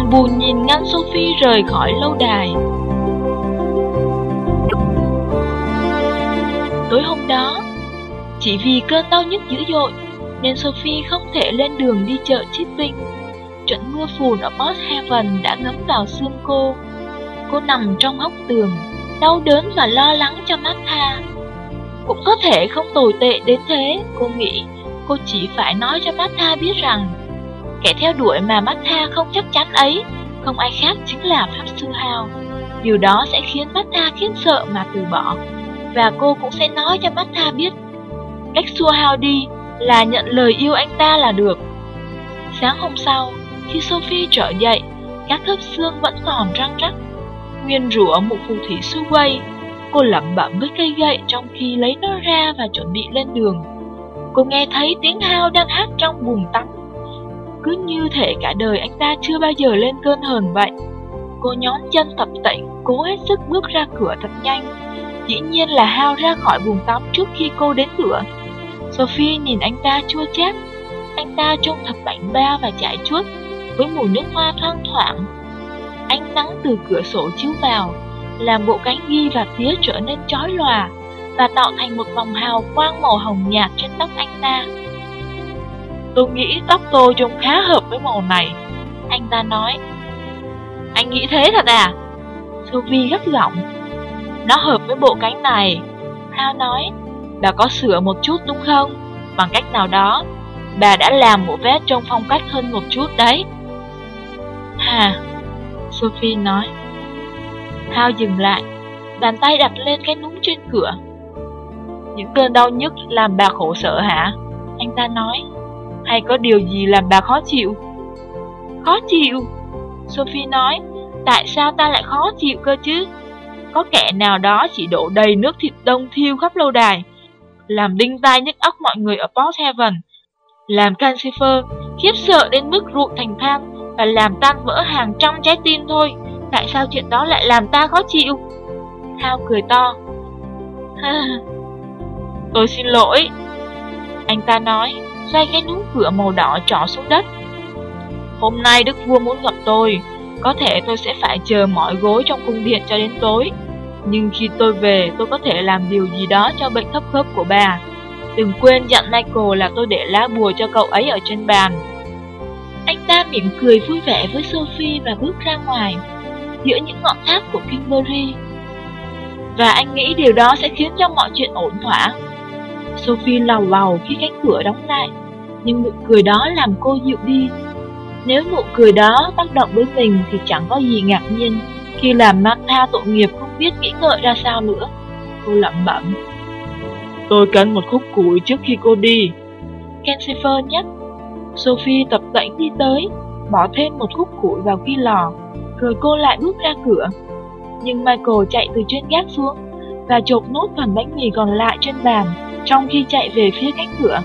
buồn buồn nhìn ngăn Sophie rời khỏi lâu đài. Tối hôm đó, chỉ vì cơn đau nhức dữ dội nên Sophie không thể lên đường đi chợ Chipping. Trận mưa phùn ở Port Haven đã ngấm vào xương cô. Cô nằm trong hốc tường, đau đớn và lo lắng cho Martha. Cũng có thể không tồi tệ đến thế, cô nghĩ. Cô chỉ phải nói cho Martha biết rằng kẻ theo đuổi mà Martha không chắc chắn ấy không ai khác chính là Pháp Sư Hao. Điều đó sẽ khiến Martha khiếp sợ mà từ bỏ. Và cô cũng sẽ nói cho Martha biết cách xua Hao đi là nhận lời yêu anh ta là được. Sáng hôm sau, khi Sophie trở dậy, các khớp xương vẫn còn răng rắc. Nguyên rủa một phù thủy xu quay. Cô lẩm bẩm với cây gậy trong khi lấy nó ra và chuẩn bị lên đường. Cô nghe thấy tiếng Hao đang hát trong buồng tắm. Cứ như thể cả đời anh ta chưa bao giờ lên cơn hờn vậy. Cô nhón chân tập tễnh, cố hết sức bước ra cửa thật nhanh. Dĩ nhiên là Hao ra khỏi buồng tắm trước khi cô đến cửa. Sophie nhìn anh ta chua chát. Anh ta trông thật bảnh bao và chải chuốt, với mùi nước hoa thoang thoảng. Ánh nắng từ cửa sổ chiếu vào, làm bộ cánh ghi và tía trở nên chói lòa và tạo thành một vòng hào quang màu hồng nhạt trên tóc anh ta. Tôi nghĩ tóc tôi trông khá hợp với màu này, anh ta nói. Anh nghĩ thế thật à? Sophie gắt giọng. Nó hợp với bộ cánh này, Hao nói. Bà có sửa một chút đúng không? Bằng cách nào đó, bà đã làm bộ vest trông phong cách hơn một chút đấy. Hà, Sophie nói. Hao dừng lại, bàn tay đặt lên cái núm trên cửa. Những cơn đau nhức làm bà khổ sở hả? Anh ta nói. Hay có điều gì làm bà khó chịu? Khó chịu? Sophie nói. Tại sao ta lại khó chịu cơ chứ? Có kẻ nào đó chỉ đổ đầy nước thịt đông thiêu khắp lâu đài, làm đinh tai nhức óc mọi người ở Port Haven, làm Cancifer khiếp sợ đến mức rụi thành than và làm tan vỡ hàng trăm trái tim thôi. Tại sao chuyện đó lại làm ta khó chịu? Hao cười to. Tôi xin lỗi, anh ta nói, xoay cái núm cửa màu đỏ trỏ xuống đất. Hôm nay đức vua muốn gặp tôi. Có thể tôi sẽ phải chờ mỏi gối trong cung điện cho đến tối. Nhưng khi tôi về, tôi có thể làm điều gì đó cho bệnh thấp khớp của bà. Đừng quên dặn Michael là tôi để lá bùa cho cậu ấy ở trên bàn. Anh ta mỉm cười vui vẻ với Sophie và bước ra ngoài, giữa những ngọn tháp của Kimberley. Và anh nghĩ điều đó sẽ khiến cho mọi chuyện ổn thỏa. Sophie lầu bầu khi cánh cửa đóng lại, nhưng nụ cười đó làm cô dịu đi. Nếu nụ cười đó tác động với mình thì chẳng có gì ngạc nhiên khi làm Martha tội nghiệp không biết nghĩ ngợi ra sao nữa. Cô lẩm bẩm. Tôi cần một khúc củi trước khi cô đi, Cancifer nhắc. Sophie tập tễnh đi tới, bỏ thêm một khúc củi vào ki lò, rồi cô lại bước ra cửa. Nhưng Michael chạy từ trên gác xuống và chộp nốt phần bánh mì còn lại trên bàn, trong khi chạy về phía cánh cửa.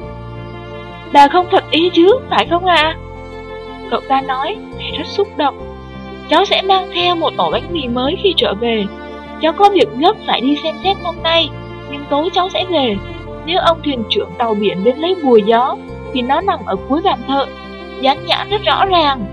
Bà không thật ý chứ, phải không ạ? Cậu ta nói, vẻ rất xúc động. Cháu sẽ mang theo một ổ bánh mì mới khi trở về. Cháu có việc gấp phải đi xem xét hôm nay, nhưng tối cháu sẽ về. Nếu ông thuyền trưởng tàu biển đến lấy bùa gió thì nó nằm ở cuối bàn thợ, dán nhãn rất rõ ràng.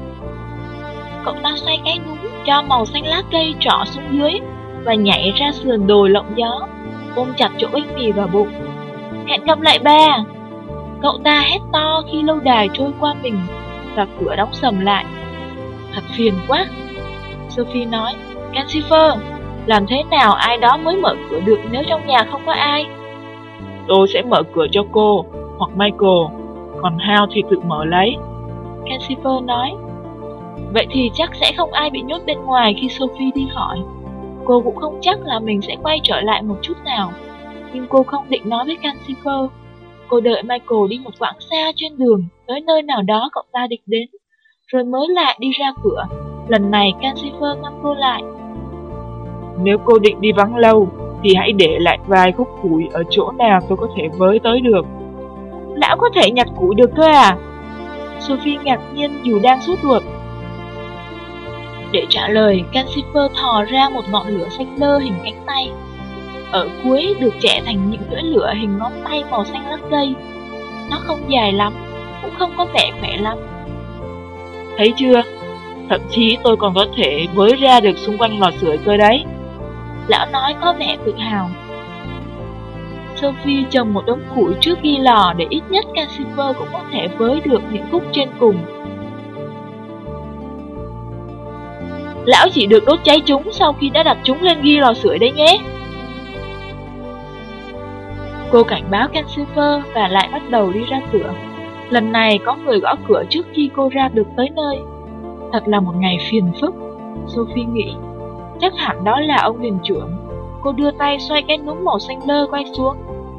Cậu ta xoay cái núm cho màu xanh lá cây trỏ xuống dưới và nhảy ra sườn đồi lộng gió, ôm chặt chỗ bánh mì vào bụng. Hẹn gặp lại bà! Cậu ta hét to khi lâu đài trôi qua mình và cửa đóng sầm lại. Thật phiền quá, Sophie nói. Cancifer, làm thế nào ai đó mới mở cửa được nếu trong nhà không có ai? Tôi sẽ mở cửa cho cô, hoặc Michael, còn Hao thì tự mở lấy, Cancifer nói. Vậy thì chắc sẽ không ai bị nhốt bên ngoài khi Sophie đi khỏi. Cô cũng không chắc là mình sẽ quay trở lại một chút nào, nhưng cô không định nói với Cancifer. Cô đợi Michael đi một quãng xa trên đường tới nơi nào đó cậu ta định đến, rồi mới lại đi ra cửa. Lần này Cancifer ngăn cô lại. Nếu cô định đi vắng lâu thì hãy để lại vài khúc củi ở chỗ nào tôi có thể với tới được. Lão có thể nhặt củi được cơ à? Sophie ngạc nhiên dù đang sốt ruột. Để trả lời, Cancifer thò ra một ngọn lửa xanh lơ hình cánh tay. Ở cuối được chẻ thành những lưỡi lửa hình ngón tay màu xanh lá cây. Nó không dài lắm, cũng không có vẻ khỏe lắm. Thấy chưa? Thậm chí tôi còn có thể với ra được xung quanh lò sưởi cơ đấy. Lão nói có vẻ tự hào. Sophie trồng một đống củi trước ghi lò để ít nhất Calcifer cũng có thể với được những khúc trên cùng. Lão chỉ được đốt cháy chúng sau khi đã đặt chúng lên ghi lò sưởi đấy nhé. Cô cảnh báo Calcifer và lại bắt đầu đi ra cửa. Lần này có người gõ cửa trước khi cô ra được tới nơi. Thật là một ngày phiền phức, Sophie nghĩ. Chắc hẳn đó là ông thuyền trưởng. Cô đưa tay xoay cái núm màu xanh lơ quay xuống.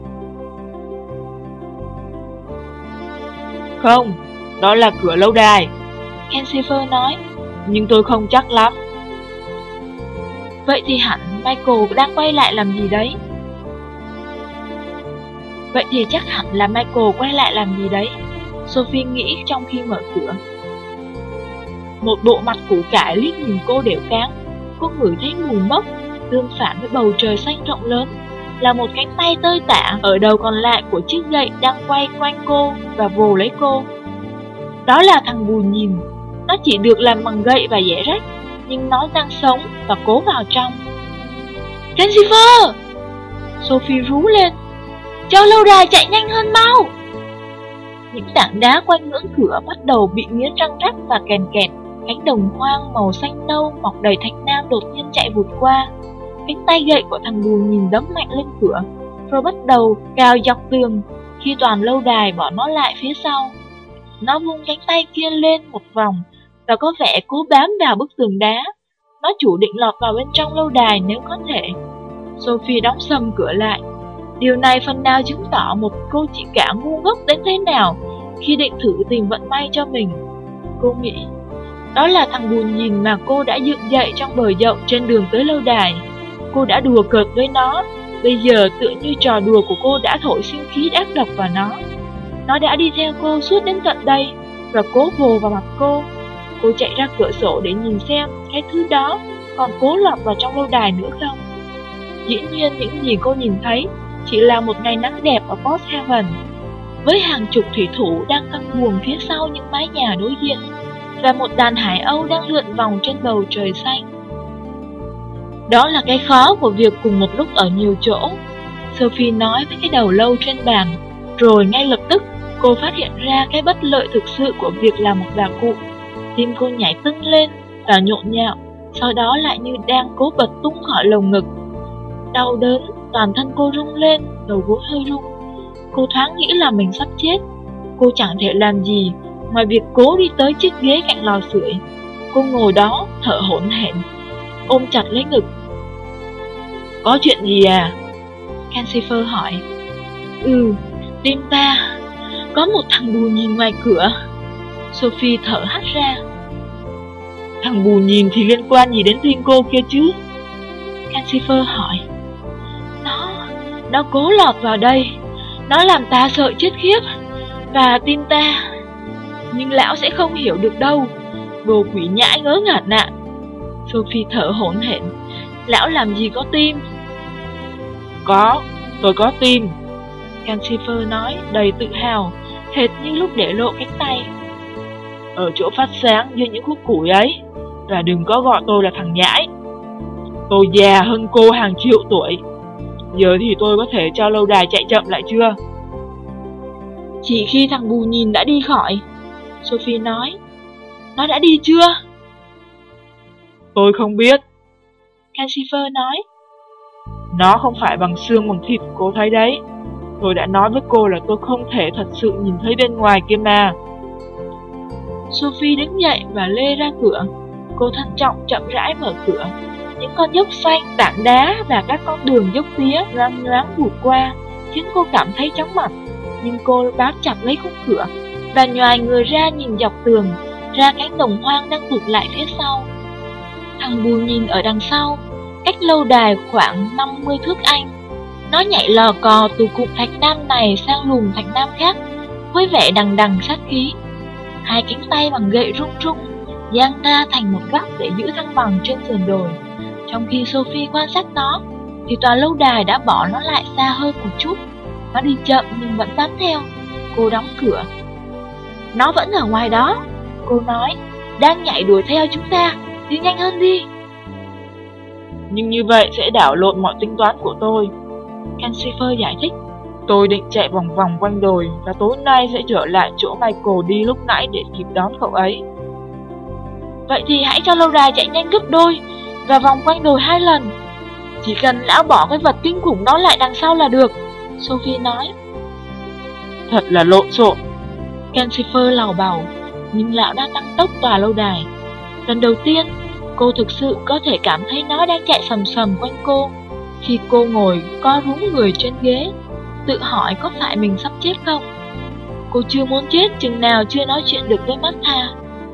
Không, đó là cửa lâu đài, Calcifer nói. Nhưng tôi không chắc lắm. Vậy thì hẳn Michael đang quay lại làm gì đấy? Vậy thì chắc hẳn là Michael quay lại làm gì đấy, Sophie nghĩ trong khi mở cửa. Một bộ mặt củ cải liếc nhìn cô đều cáng. Cô ngửi thấy mùi mốc, tương phản với bầu trời xanh rộng lớn, là một cánh tay tơi tả ở đầu còn lại của chiếc gậy đang quay quanh cô và vồ lấy cô. Đó là thằng Bù Nhìn. Nó chỉ được làm bằng gậy và dẻ rách, nhưng nó đang sống và cố vào trong. Calcifer! Sophie rú lên. Cho lâu đài chạy nhanh hơn mau! Những tảng đá quanh ngưỡng cửa bắt đầu bị nghiến răng rắc và kèn kẹt. Cánh đồng hoang màu xanh nâu mọc đầy thạch nam đột nhiên chạy vụt qua. Cánh tay gậy của thằng Bù Nhìn đấm mạnh lên cửa, rồi bắt đầu cào dọc tường khi toàn lâu đài bỏ nó lại phía sau. Nó vung cánh tay kia lên một vòng và có vẻ cố bám vào bức tường đá. Nó chủ định lọt vào bên trong lâu đài nếu có thể. Sophie đóng sầm cửa lại. Điều này phần nào chứng tỏ một cô chị cả ngu ngốc đến thế nào khi định thử tìm vận may cho mình. Cô nghĩ, đó là thằng Bù Nhìn mà cô đã dựng dậy trong bờ dậu trên đường tới lâu đài. Cô đã đùa cợt với nó. Bây giờ tựa như trò đùa của cô đã thổi sinh khí ác độc vào nó. Nó đã đi theo cô suốt đến tận đây và cố vồ vào mặt cô. Cô chạy ra cửa sổ để nhìn xem cái thứ đó còn cố lọt vào trong lâu đài nữa không. Dĩ nhiên những gì cô nhìn thấy chỉ là một ngày nắng đẹp ở Port Haven, với hàng chục thủy thủ đang căng buồm phía sau những mái nhà đối diện, và một đàn hải âu đang lượn vòng trên bầu trời xanh. Đó là cái khó của việc cùng một lúc ở nhiều chỗ, Sophie nói với cái đầu lâu trên bàn. Rồi ngay lập tức cô phát hiện ra cái bất lợi thực sự của việc làm một bà cụ. Tim cô nhảy tưng lên và nhộn nhạo, sau đó lại như đang cố bật tung khỏi lồng ngực. Đau đớn, toàn thân cô rung lên, đầu gối hơi rung. Cô thoáng nghĩ là mình sắp chết. Cô chẳng thể làm gì ngoài việc cố đi tới chiếc ghế cạnh lò sưởi. Cô ngồi đó thở hổn hển, ôm chặt lấy ngực. Có chuyện gì à? Calcifer hỏi. Tim ta. Có một thằng Bù Nhìn ngoài cửa. Sophie thở hắt ra. Thằng Bù Nhìn thì liên quan gì đến riêng cô kia chứ? Calcifer hỏi. Nó cố lọt vào đây. Nó làm ta sợ chết khiếp. Và tin ta. Nhưng lão sẽ không hiểu được đâu. Đồ quỷ nhãi ngớ ngẩn ạ. Sophie thở hổn hển. Lão làm gì có tim? Có, tôi có tim, Calcifer nói đầy tự hào, hệt như lúc để lộ cánh tay. Ở chỗ phát sáng dưới những khúc củi ấy. Và đừng có gọi tôi là thằng nhãi. Tôi già hơn cô hàng triệu tuổi. Giờ thì tôi có thể cho lâu đài chạy chậm lại chưa? Chỉ khi thằng Bù Nhìn đã đi khỏi, Sophie nói. Nó đã đi chưa? Tôi không biết, Calcifer nói. Nó không phải bằng xương bằng thịt, cô thấy đấy. Tôi đã nói với cô là tôi không thể thật sự nhìn thấy bên ngoài kia mà. Sophie đứng dậy và lê ra cửa. Cô thận trọng chậm rãi mở cửa. Những con dốc xanh, tảng đá và các con đường dốc tía loang loáng vụt qua khiến cô cảm thấy chóng mặt. Nhưng cô bám chặt lấy khung cửa và nhoài người ra nhìn dọc tường, ra cánh đồng hoang đang tụt lại phía sau. Thằng Bù Nhìn ở đằng sau, cách lâu đài khoảng 50 thước Anh. Nó nhảy lò cò từ cụm thạch nam này sang lùm thạch nam khác, với vẻ đằng đằng sát khí. Hai cánh tay bằng gậy rung rung, dang ra thành một góc để giữ thăng bằng trên sườn đồi. Trong khi Sophie quan sát nó, thì tòa lâu đài đã bỏ nó lại xa hơn một chút. Nó đi chậm nhưng vẫn bám theo. Cô đóng cửa. Nó vẫn ở ngoài đó, cô nói. đang nhảy đuổi theo chúng ta, đi nhanh hơn đi. Nhưng như vậy sẽ đảo lộn mọi tính toán của tôi, Calcifer giải thích. Tôi định chạy vòng vòng quanh đồi và tối nay sẽ trở lại chỗ Michael đi lúc nãy để kịp đón cậu ấy. Vậy thì hãy cho lâu đài chạy nhanh gấp đôi và vòng quanh đồi 2 lần. Chỉ cần lão bỏ cái vật kinh khủng đó lại đằng sau là được, Sophie nói. Thật là lộn xộn, Calcifer lầu bầu, nhưng lão đã tăng tốc tòa lâu đài. Lần đầu tiên, cô thực sự có thể cảm thấy nó đang chạy sầm sầm quanh cô. Khi cô ngồi co rúm người trên ghế, tự hỏi có phải mình sắp chết không. Cô chưa muốn chết chừng nào chưa nói chuyện được với Martha.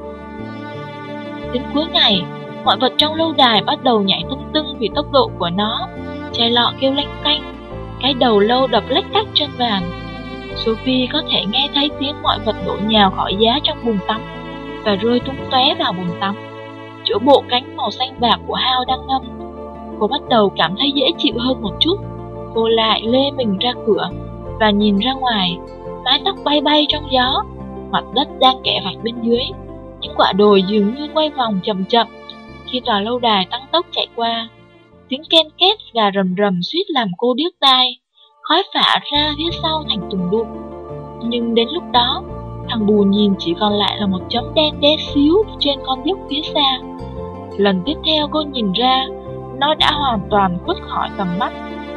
Đến cuối ngày, mọi vật trong lâu đài bắt đầu nhảy tung tưng vì tốc độ của nó. Chai lọ kêu lanh canh, cái đầu lâu đập lách cách trên bàn. Sophie có thể nghe thấy tiếng mọi vật đổ nhào khỏi giá trong bồn tắm và rơi tung tóe vào bồn tắm, chỗ bộ cánh màu xanh bạc của Hao đang ngâm. Cô bắt đầu cảm thấy dễ chịu hơn một chút. Cô lại lê mình ra cửa và nhìn ra ngoài. Mái tóc bay bay trong gió, mặt đất đang kẻ vạch bên dưới. Những quả đồi dường như quay vòng chậm chậm khi tòa lâu đài tăng tốc chạy qua. Tiếng ken két và rầm rầm suýt làm cô điếc tai. Khói phả ra phía sau thành tùng đụng. Nhưng đến lúc đó, thằng bù nhìn chỉ còn lại là một chấm đen bé xíu trên con dốc phía xa. Lần tiếp theo cô nhìn ra, nó đã hoàn toàn khuất khỏi tầm mắt.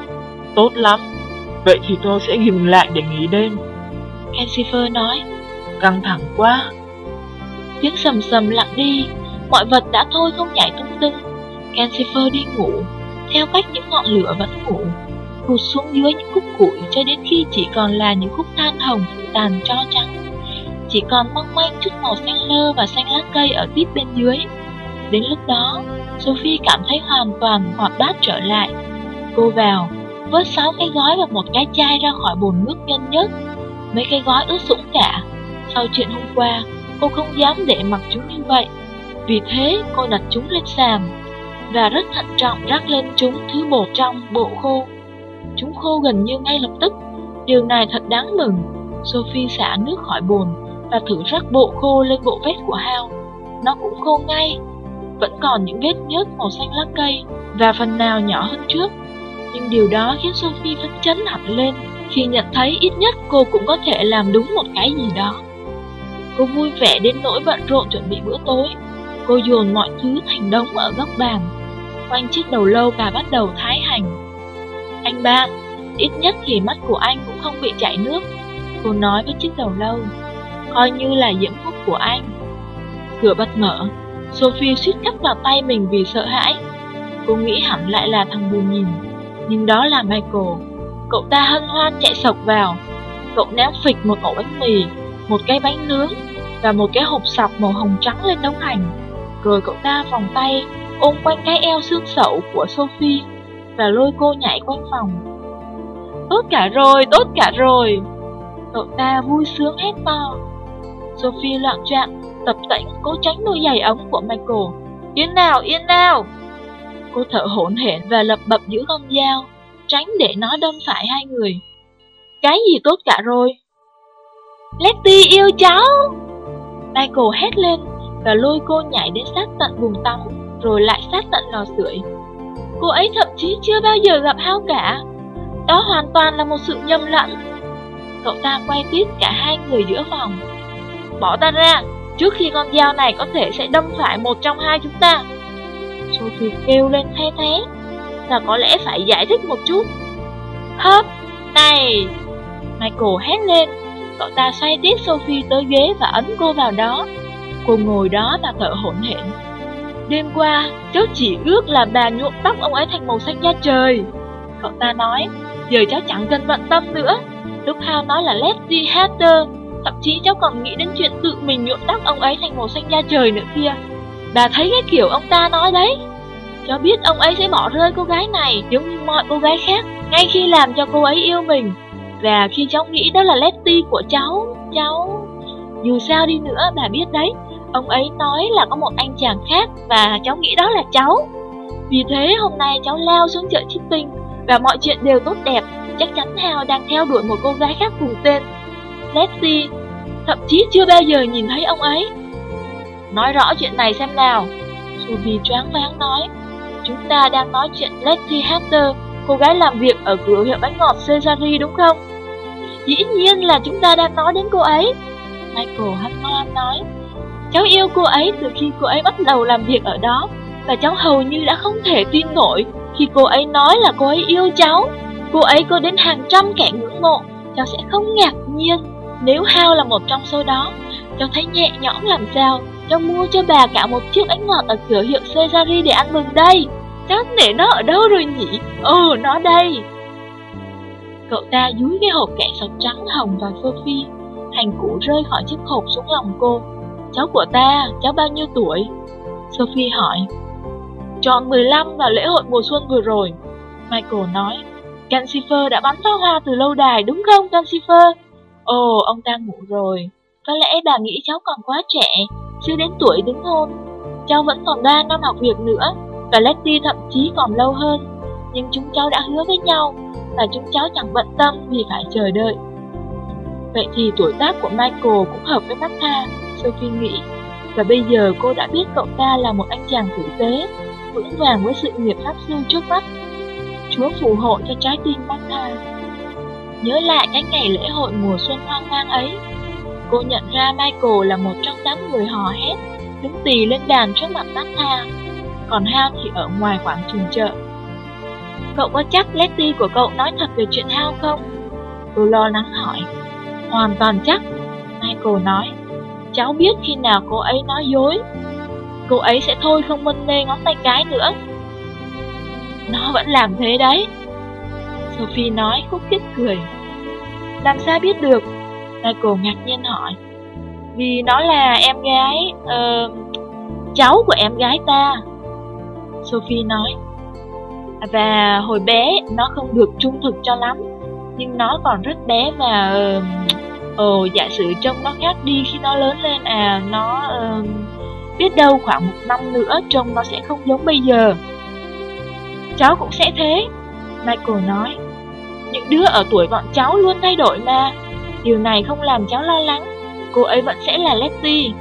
Tốt lắm, vậy thì tôi sẽ dừng lại để nghỉ đêm, Calcifer nói. Căng thẳng quá. Tiếng sầm sầm lặng đi, mọi vật đã thôi không nhảy tung tưng. Calcifer đi ngủ, theo cách những ngọn lửa vẫn ngủ, hụt xuống dưới những khúc củi cho đến khi chỉ còn là những khúc than hồng phủ tàn tro trắng. Chỉ còn mong manh chút màu xanh lơ và xanh lá cây ở tít bên dưới. Đến lúc đó, Sophie cảm thấy hoàn toàn hoạt bát trở lại. Cô vào, vớt 6 cái gói và một cái chai ra khỏi bồn nước nhân nhất. Mấy cái gói ướt sũng cả. Sau chuyện hôm qua, cô không dám để mặc chúng như vậy. Vì thế, cô đặt chúng lên sàn và rất thận trọng rắc lên chúng thứ bột trong bộ khô. Chúng khô gần như ngay lập tức. Điều này thật đáng mừng. Sophie xả nước khỏi bồn và thử rắc bộ khô lên bộ vest của Hao. Nó cũng khô ngay. Vẫn còn những vết nhớt màu xanh lá cây và phần nào nhỏ hơn trước. Nhưng điều đó khiến Sophie phấn chấn hẳn lên khi nhận thấy ít nhất cô cũng có thể làm đúng một cái gì đó. Cô vui vẻ đến nỗi bận rộn chuẩn bị bữa tối. Cô dồn mọi thứ thành đống ở góc bàn. Quanh chiếc đầu lâu bà bắt đầu thái hành. Anh ba, ít nhất thì mắt của anh cũng không bị chảy nước, cô nói với chiếc đầu lâu. Coi như là diễm phúc của anh. Cửa bật mở. Sophie suýt cắt vào tay mình vì sợ hãi. Cô nghĩ hẳn lại là thằng bù nhìn. Nhưng đó là Michael. Cậu ta hân hoan chạy sộc vào. Cậu ném phịch một ổ bánh mì, một cái bánh nướng và một cái hộp sọc màu hồng trắng lên đống hành. Rồi cậu ta vòng tay ôm quanh cái eo xương sẩu của Sophie và lôi cô nhảy quanh phòng. Tốt cả rồi, tốt cả rồi, cậu ta vui sướng hét to. Sophie loạng choạng tập tễnh cố tránh đôi giày ống của Michael. Yên nào, yên nào. Cô thở hổn hển và lập bập giữ con dao, tránh để nó đâm phải hai người. Cái gì tốt cả rồi? Letty yêu cháu! Michael hét lên và lôi cô nhảy đến sát tận bồn tắm, rồi lại sát tận lò sưởi. Cô ấy thậm chí chưa bao giờ gặp Hao cả. Đó hoàn toàn là một sự nhầm lẫn. Cậu ta quay tít cả hai người giữa phòng. Bỏ ta ra, trước khi con dao này có thể sẽ đâm phải một trong hai chúng ta. Sophie kêu lên the thé. Và có lẽ phải giải thích một chút. Hớp, này! Michael hét lên. Cậu ta xoay tít Sophie tới ghế và ấn cô vào đó. Cô ngồi đó và thở hổn hển. Đêm qua, cháu chỉ ước là bà nhuộm tóc ông ấy thành màu xanh da trời, cậu ta nói. Giờ cháu chẳng cần bận tâm nữa. Lúc Hao nói là Letty Hatter, thậm chí cháu còn nghĩ đến chuyện tự mình nhuộm tóc ông ấy thành màu xanh da trời nữa kia. Bà thấy cái kiểu ông ta nói đấy. Cháu biết ông ấy sẽ bỏ rơi cô gái này giống như mọi cô gái khác ngay khi làm cho cô ấy yêu mình. Và khi cháu nghĩ đó là Letty của cháu, dù sao đi nữa bà biết đấy, ông ấy nói là có một anh chàng khác và cháu nghĩ đó là cháu. Vì thế hôm nay cháu lao xuống chợ shopping và mọi chuyện đều tốt đẹp. Chắc chắn Hao đang theo đuổi một cô gái khác cùng tên Letty, thậm chí chưa bao giờ nhìn thấy ông ấy. Nói rõ chuyện này xem nào. Sophie choáng váng nói. Chúng ta đang nói chuyện Letty Hatter, cô gái làm việc ở cửa hiệu bánh ngọt Caesari đúng không? Dĩ nhiên là chúng ta đang nói đến cô ấy. Michael hân hoan nói. Cháu yêu cô ấy từ khi cô ấy bắt đầu làm việc ở đó, và cháu hầu như đã không thể tin nổi khi cô ấy nói là cô ấy yêu cháu. Cô ấy có đến hàng trăm kẻ ngưỡng mộ. Cháu sẽ không ngạc nhiên nếu Hal là một trong số đó. Cháu thấy nhẹ nhõm làm sao. Cháu mua cho bà cả một chiếc bánh ngọt ở cửa hiệu Caesari để ăn mừng đây. Cháu để nó ở đâu rồi nhỉ? Ồ, nó đây. Cậu ta dúi cái hộp kẹo sọc trắng hồng vào Sophie. Hành củ rơi khỏi chiếc hộp xuống lòng cô. Cháu của ta, cháu bao nhiêu tuổi? Sophie hỏi. Tròn 15 vào lễ hội mùa xuân vừa rồi. Michael nói. Cancifer đã bắn pháo hoa từ lâu đài đúng không Cancifer? Ồ, ông ta ngủ rồi. Có lẽ bà nghĩ cháu còn quá trẻ, chưa đến tuổi đính hôn. Cháu vẫn còn 3 năm học việc nữa, và Letty thậm chí còn lâu hơn. Nhưng chúng cháu đã hứa với nhau, và chúng cháu chẳng bận tâm vì phải chờ đợi. Vậy thì tuổi tác của Michael cũng hợp với Martha, Sophie nghĩ. Và bây giờ cô đã biết cậu ta là một anh chàng tử tế, vững vàng với sự nghiệp pháp sư trước mắt. Chúa phù hộ cho trái tim Martha. Nhớ lại cái ngày lễ hội mùa xuân hoang mang ấy, cô nhận ra Michael là một trong đám người hò hét, đứng tì lên đàn trước mặt Martha, còn Hal thì ở ngoài quảng trường chợ. Cậu có chắc Letty của cậu nói thật về chuyện Hal không? Cô lo lắng hỏi. Hoàn toàn chắc, Michael nói. Cháu biết khi nào cô ấy nói dối. Cô ấy sẽ thôi không mân mê ngón tay cái nữa. Nó vẫn làm thế đấy, Sophie nói khúc khích cười. Làm sao biết được? Michael ngạc nhiên hỏi. Vì nó là em gái, cháu của em gái ta, Sophie nói. Và hồi bé nó không được trung thực cho lắm, nhưng nó còn rất bé và giả sử trông nó khác đi khi nó lớn lên nó biết đâu khoảng 1 năm nữa trông nó sẽ không giống bây giờ. Cháu cũng sẽ thế, Michael nói. Những đứa ở tuổi bọn cháu luôn thay đổi mà. Điều này không làm cháu lo lắng. Cô ấy vẫn sẽ là Letty.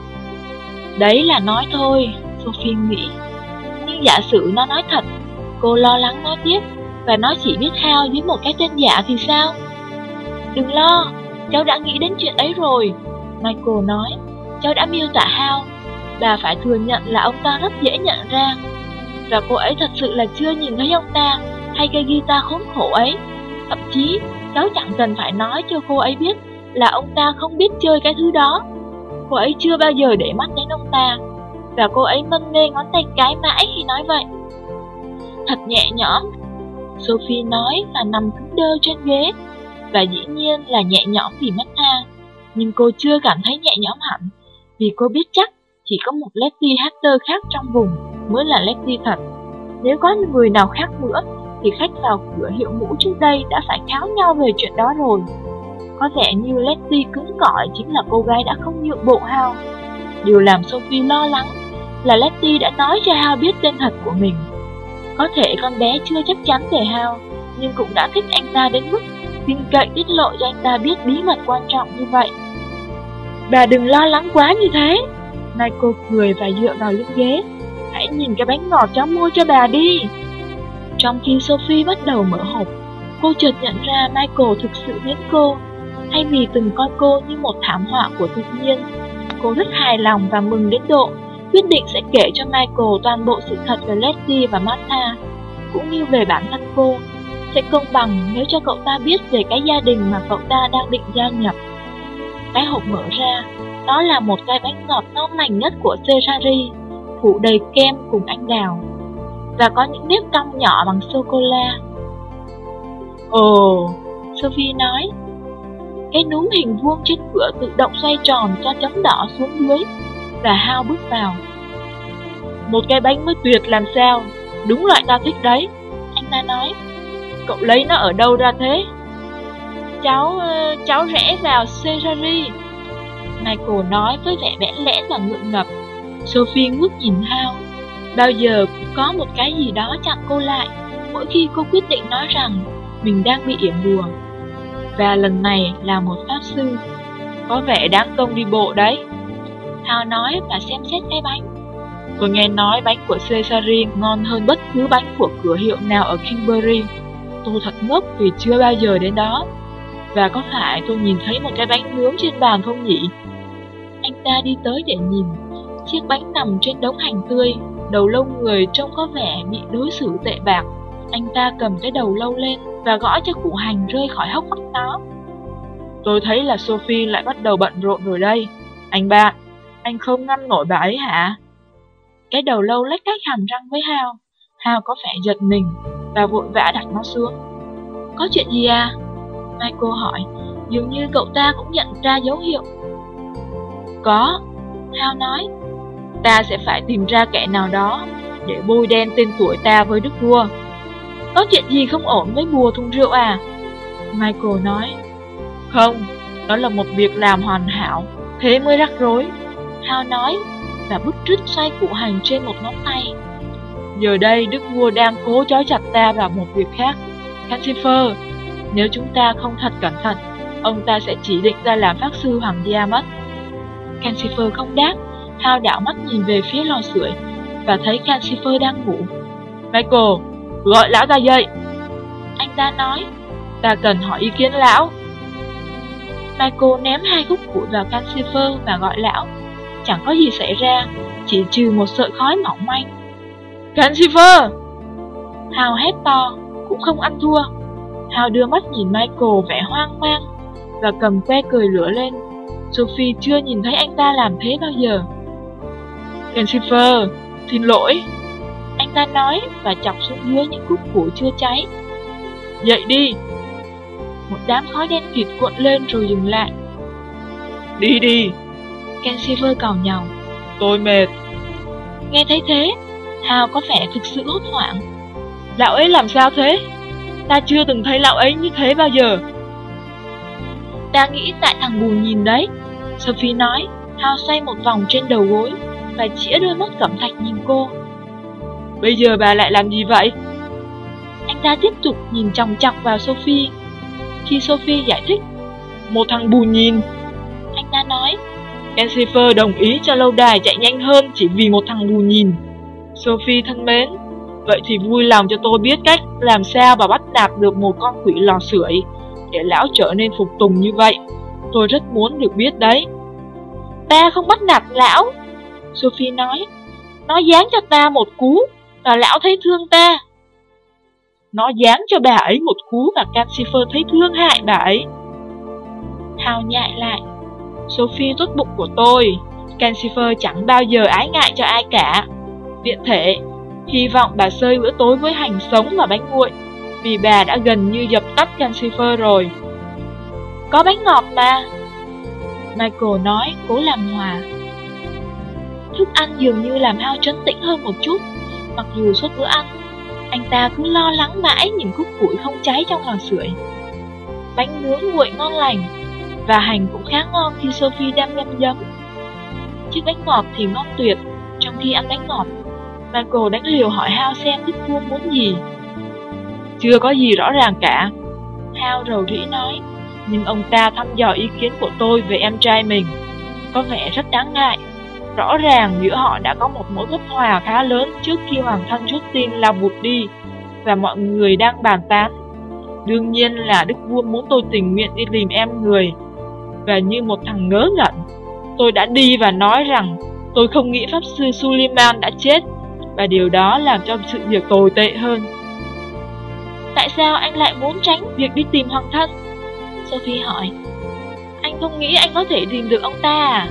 Đấy là nói thôi, Sophie nghĩ. Nhưng giả sử nó nói thật, cô lo lắng nói tiếp, và nó chỉ biết Hal dưới một cái tên giả thì sao? Đừng lo, cháu đã nghĩ đến chuyện ấy rồi, Michael nói. Cháu đã miêu tả Hal. Bà phải thừa nhận là ông ta rất dễ nhận ra. Và cô ấy thật sự là chưa nhìn thấy ông ta hay cây guitar khốn khổ ấy. Thậm chí cháu chẳng cần phải nói cho cô ấy biết là ông ta không biết chơi cái thứ đó. Cô ấy chưa bao giờ để mắt đến ông ta, và cô ấy mân mê ngón tay cái mãi khi nói vậy. Thật nhẹ nhõm, Sophie nói và nằm cứng đơ trên ghế. Và dĩ nhiên là nhẹ nhõm vì Martha. Nhưng cô chưa cảm thấy nhẹ nhõm hẳn, vì cô biết chắc chỉ có một Letty Hatter khác trong vùng mới là Letty thật. Nếu có người nào khác nữa thì khách vào cửa hiệu mũ trước đây đã phải kháo nhau về chuyện đó rồi. Có vẻ như Letty cứng cỏi chính là cô gái đã không nhượng bộ Hal. Điều làm Sophie lo lắng là Letty đã nói cho Hal biết tên thật của mình. Có thể con bé chưa chắc chắn về Hal, nhưng cũng đã thích anh ta đến mức tin cậy tiết lộ cho anh ta biết bí mật quan trọng như vậy. Bà đừng lo lắng quá như thế, Michael cười và dựa vào lưng ghế. Hãy nhìn cái bánh ngọt cháu mua cho bà đi. Trong khi Sophie bắt đầu mở hộp, cô chợt nhận ra Michael thực sự mến cô. Thay vì từng coi cô như một thảm họa của tự nhiên, cô rất hài lòng và mừng đến độ quyết định sẽ kể cho Michael toàn bộ sự thật về Letty và Martha, cũng như về bản thân cô. Sẽ công bằng nếu cho cậu ta biết về cái gia đình mà cậu ta đang định gia nhập. Cái hộp mở ra, đó là một cái bánh ngọt ngon lành nhất của Caesari, phủ đầy kem cùng anh đào, và có những nếp cong nhỏ bằng sô-cô-la. Ồ, Sophie nói. Cái núm hình vuông trên cửa tự động xoay tròn cho chấm đỏ xuống dưới, và Hal bước vào. Một cái bánh mới tuyệt làm sao, đúng loại ta thích đấy, anh ta nói. Cậu lấy nó ở đâu ra thế? Cháu rẽ vào Caesari, Michael nói với vẻ bẽn lẽn và ngượng ngập. Sophie ngước nhìn Hal. Bao giờ cũng có một cái gì đó chặn cô lại mỗi khi cô quyết định nói rằng mình đang bị yểm bùa. Và lần này là một pháp sư. Có vẻ đáng công đi bộ đấy. Hao nói và xem xét cái bánh. Tôi nghe nói bánh của Caesarea ngon hơn bất cứ bánh của cửa hiệu nào ở Kimberley. Tôi thật ngốc vì chưa bao giờ đến đó. Và có phải tôi nhìn thấy một cái bánh nướng trên bàn không nhỉ? Anh ta đi tới để nhìn. Chiếc bánh nằm trên đống hành tươi, đầu lâu người trông có vẻ bị đối xử tệ bạc. Anh ta cầm cái đầu lâu lên và gõ cho củ hành rơi khỏi hốc mắt nó. Tôi thấy là Sophie lại bắt đầu bận rộn rồi đây. Anh bạn, anh không ngăn nổi bà ấy hả? Cái đầu lâu lách cách hàm răng với Hao. Hao có vẻ giật mình và vội vã đặt nó xuống. Có chuyện gì à? Michael hỏi, dường như cậu ta cũng nhận ra dấu hiệu. Có, Hao nói, ta sẽ phải tìm ra kẻ nào đó để bôi đen tên tuổi ta với đức vua. Có chuyện gì không ổn với bùa thùng rượu à? Michael nói, không, đó là một việc làm hoàn hảo, thế mới rắc rối. Hao nói và bứt rứt xoay củ hành trên một ngón tay. Giờ đây đức vua đang cố trói chặt ta vào một việc khác. Cantifer, nếu chúng ta không thật cẩn thận, ông ta sẽ chỉ định ra làm pháp sư hoàng gia mất. Cantifer không đáp. Hao đảo mắt nhìn về phía lò sưởi và thấy Cantifer đang ngủ. Michael, gọi lão ta dậy. Anh ta nói, ta cần hỏi ý kiến lão. Michael ném 2 khúc củi vào Cantifer và gọi lão. Chẳng có gì xảy ra, chỉ trừ một sợi khói mỏng manh. Cantifer! Hao hét to, cũng không ăn thua. Hao đưa mắt nhìn Michael vẻ hoang mang và cầm que cười lửa lên. Sophie chưa nhìn thấy anh ta làm thế bao giờ. Cantifer, xin lỗi, anh ta nói và chọc xuống dưới những khúc củi chưa cháy. Dậy đi. Một đám khói đen kịt cuộn lên rồi dừng lại. Đi đi, Cantifer càu nhàu. Tôi mệt. Nghe thấy thế, Hao có vẻ thực sự hốt hoảng. Lão ấy làm sao thế? Ta chưa từng thấy lão ấy như thế bao giờ. Ta nghĩ tại thằng bù nhìn đấy, Sophie nói. Hao xoay một vòng trên đầu gối và chĩa đôi mắt cẩm thạch nhìn cô. Bây giờ bà lại làm gì vậy? Anh ta tiếp tục nhìn chòng chọc vào Sophie. Khi Sophie giải thích, một thằng bù nhìn. Anh ta nói, Cantifer đồng ý cho lâu đài chạy nhanh hơn chỉ vì một thằng bù nhìn. Sophie thân mến, vậy thì vui lòng cho tôi biết cách làm sao bà bắt nạt được một con quỷ lò sưởi để lão trở nên phục tùng như vậy. Tôi rất muốn được biết đấy. Ta không bắt nạt lão, Sophie nói. Nó giáng cho ta một cú và lão thấy thương ta. Nó giáng cho bà ấy một cú và Cantifer thấy thương hại bà ấy. Hao nhại lại. Sophie tốt bụng của tôi, Cantifer chẳng bao giờ ái ngại cho ai cả. Tiện thể, hy vọng bà xơi bữa tối với hành sống và bánh nguội, vì bà đã gần như dập tắt Cantifer rồi. Có bánh ngọt mà, Michael nói, cố làm hòa. Thức ăn dường như làm Hao trấn tĩnh hơn một chút. Mặc dù suốt bữa ăn, anh ta cứ lo lắng mãi nhìn khúc củi không cháy trong lò sưởi. Bánh nướng nguội ngon lành và hành cũng khá ngon khi Sophie đang nhâm nhấm. Chiếc bánh ngọt thì ngon tuyệt. Trong khi ăn bánh ngọt, Michael đánh liều hỏi Hao xem đức vua muốn gì. Chưa có gì rõ ràng cả, Hao rầu rĩ nói. Nhưng ông ta thăm dò ý kiến của tôi về em trai mình. Có vẻ rất đáng ngại. Rõ ràng giữa họ đã có một mối bất hòa khá lớn trước khi hoàng thân rút tin lao vụt đi và mọi người đang bàn tán. Đương nhiên là đức vua muốn tôi tình nguyện đi tìm em người. Và như một thằng ngớ ngẩn, tôi đã đi và nói rằng tôi không nghĩ pháp sư Suleiman đã chết, và điều đó làm cho sự việc tồi tệ hơn. Tại sao anh lại muốn tránh việc đi tìm hoàng thân? Sophie hỏi. Anh không nghĩ anh có thể tìm được ông ta à?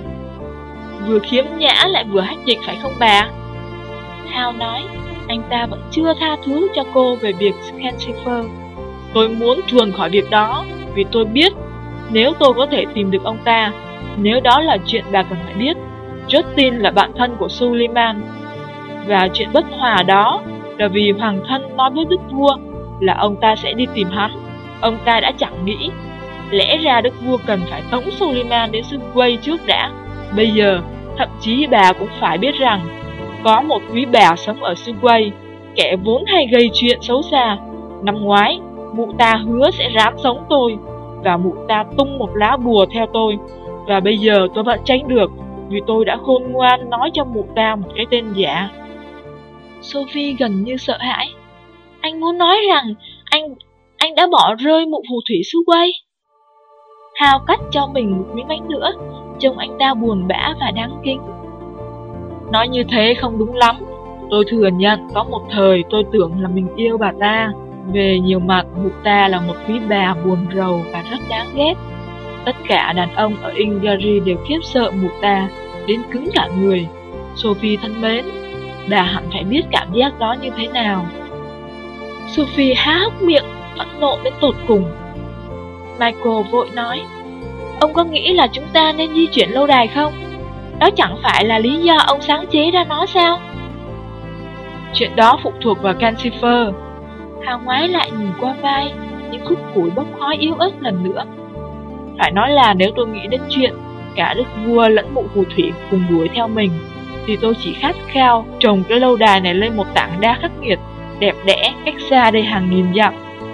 Vừa khiếm nhã lại vừa hách dịch phải không bà? Hao nói. Anh ta vẫn chưa tha thứ cho cô về việc Cantifer. Tôi muốn chuồn khỏi việc đó, vì tôi biết nếu tôi có thể tìm được ông ta, nếu đó là chuyện bà cần phải biết, Justin là bạn thân của Suleiman. Và chuyện bất hòa đó là vì hoàng thân nói với đức vua là ông ta sẽ đi tìm hắn. Ông ta đã chẳng nghĩ. Lẽ ra đức vua cần phải tống Suleiman đến Sugway trước đã. Bây giờ, thậm chí bà cũng phải biết rằng có một quý bà sống ở Sugway, kẻ vốn hay gây chuyện xấu xa. Năm ngoái, mụ ta hứa sẽ rám sống tôi, và mụ ta tung một lá bùa theo tôi. Và bây giờ tôi vẫn tránh được, vì tôi đã khôn ngoan nói cho mụ ta một cái tên giả. Sophie gần như sợ hãi. Anh muốn nói rằng anh đã bỏ rơi mụ phù thủy Suway? Hal cắt cho mình một miếng bánh nữa, trông anh ta buồn bã và đáng kính. Nói như thế không đúng lắm. Tôi thừa nhận có một thời tôi tưởng là mình yêu bà ta. Về nhiều mặt, mụ ta là một quý bà buồn rầu và rất đáng ghét. Tất cả đàn ông ở Ingari đều khiếp sợ mụ ta, đến cứng cả người. Sophie thân mến, bà hẳn phải biết cảm giác đó như thế nào. Sophie há hốc miệng, phẫn nộ đến tột cùng. Michael vội nói, ông có nghĩ là chúng ta nên di chuyển lâu đài không? Đó chẳng phải là lý do ông sáng chế ra nó sao? Chuyện đó phụ thuộc vào Cansifer. Hal ngoái lại nhìn qua vai, những khúc củi bốc khói yếu ớt lần nữa. Phải nói là nếu tôi nghĩ đến chuyện cả đức vua lẫn mụ phù thủy cùng đuổi theo mình, thì tôi chỉ khát khao trồng cái lâu đài này lên một tảng đá khắc nghiệt, đẹp đẽ, cách xa đây hàng nghìn dặm.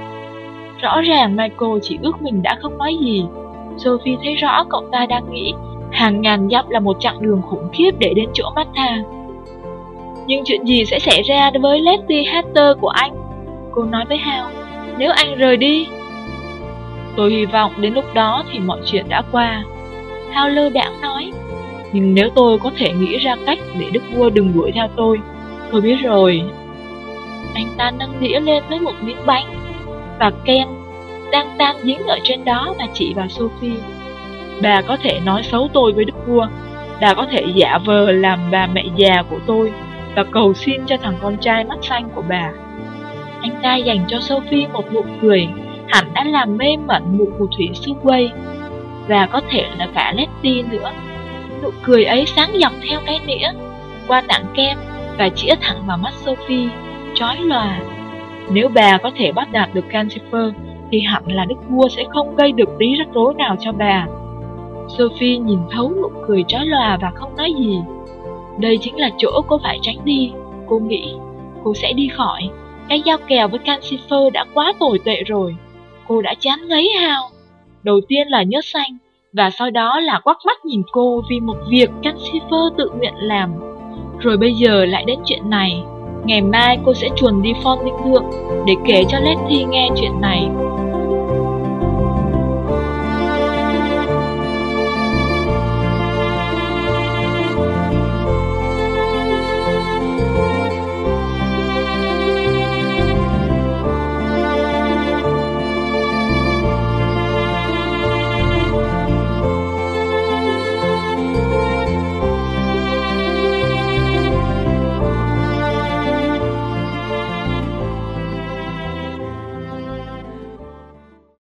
Rõ ràng Michael chỉ ước mình đã không nói gì. Sophie thấy rõ cậu ta đang nghĩ hàng ngàn dặm là một chặng đường khủng khiếp để đến chỗ Martha. Nhưng chuyện gì sẽ xảy ra với Letty Hatter của anh? Cô nói với Hal, nếu anh rời đi. Tôi hy vọng đến lúc đó thì mọi chuyện đã qua. Hal lơ đãng nói, nhưng nếu tôi có thể nghĩ ra cách để đức vua đừng đuổi theo tôi biết rồi. Anh ta nâng đĩa lên với một miếng bánh và kem đang tan dính ở trên đó và chỉ vào Sophie. Bà có thể nói xấu tôi với đức vua. Bà có thể giả vờ làm bà mẹ già của tôi và cầu xin cho thằng con trai mắt xanh của bà. Anh ta dành cho Sophie một nụ cười hẳn đã làm mê mẩn mụ phù thủy Suway, và có thể là cả Letty nữa. Nụ cười ấy sáng dọc theo cái nĩa, qua tảng kem và chĩa thẳng vào mắt Sophie, chói lòa. Nếu bà có thể bắt đạt được Cansifer thì hẳn là đức vua sẽ không gây được tí rắc rối nào cho bà. Sophie nhìn thấu nụ cười chói lòa và không nói gì. Đây chính là chỗ cô phải tránh đi, cô nghĩ. Cô sẽ đi khỏi. Cái giao kèo với Cansifer đã quá tồi tệ rồi. Cô đã chán ngấy Hal. Đầu tiên là nhớt xanh, và sau đó là quắc mắt nhìn cô vì một việc Cansifer tự nguyện làm. Rồi bây giờ lại đến chuyện này. Ngày mai cô sẽ chuồn đi Phong Linh Thượng để kể cho Letty nghe chuyện này.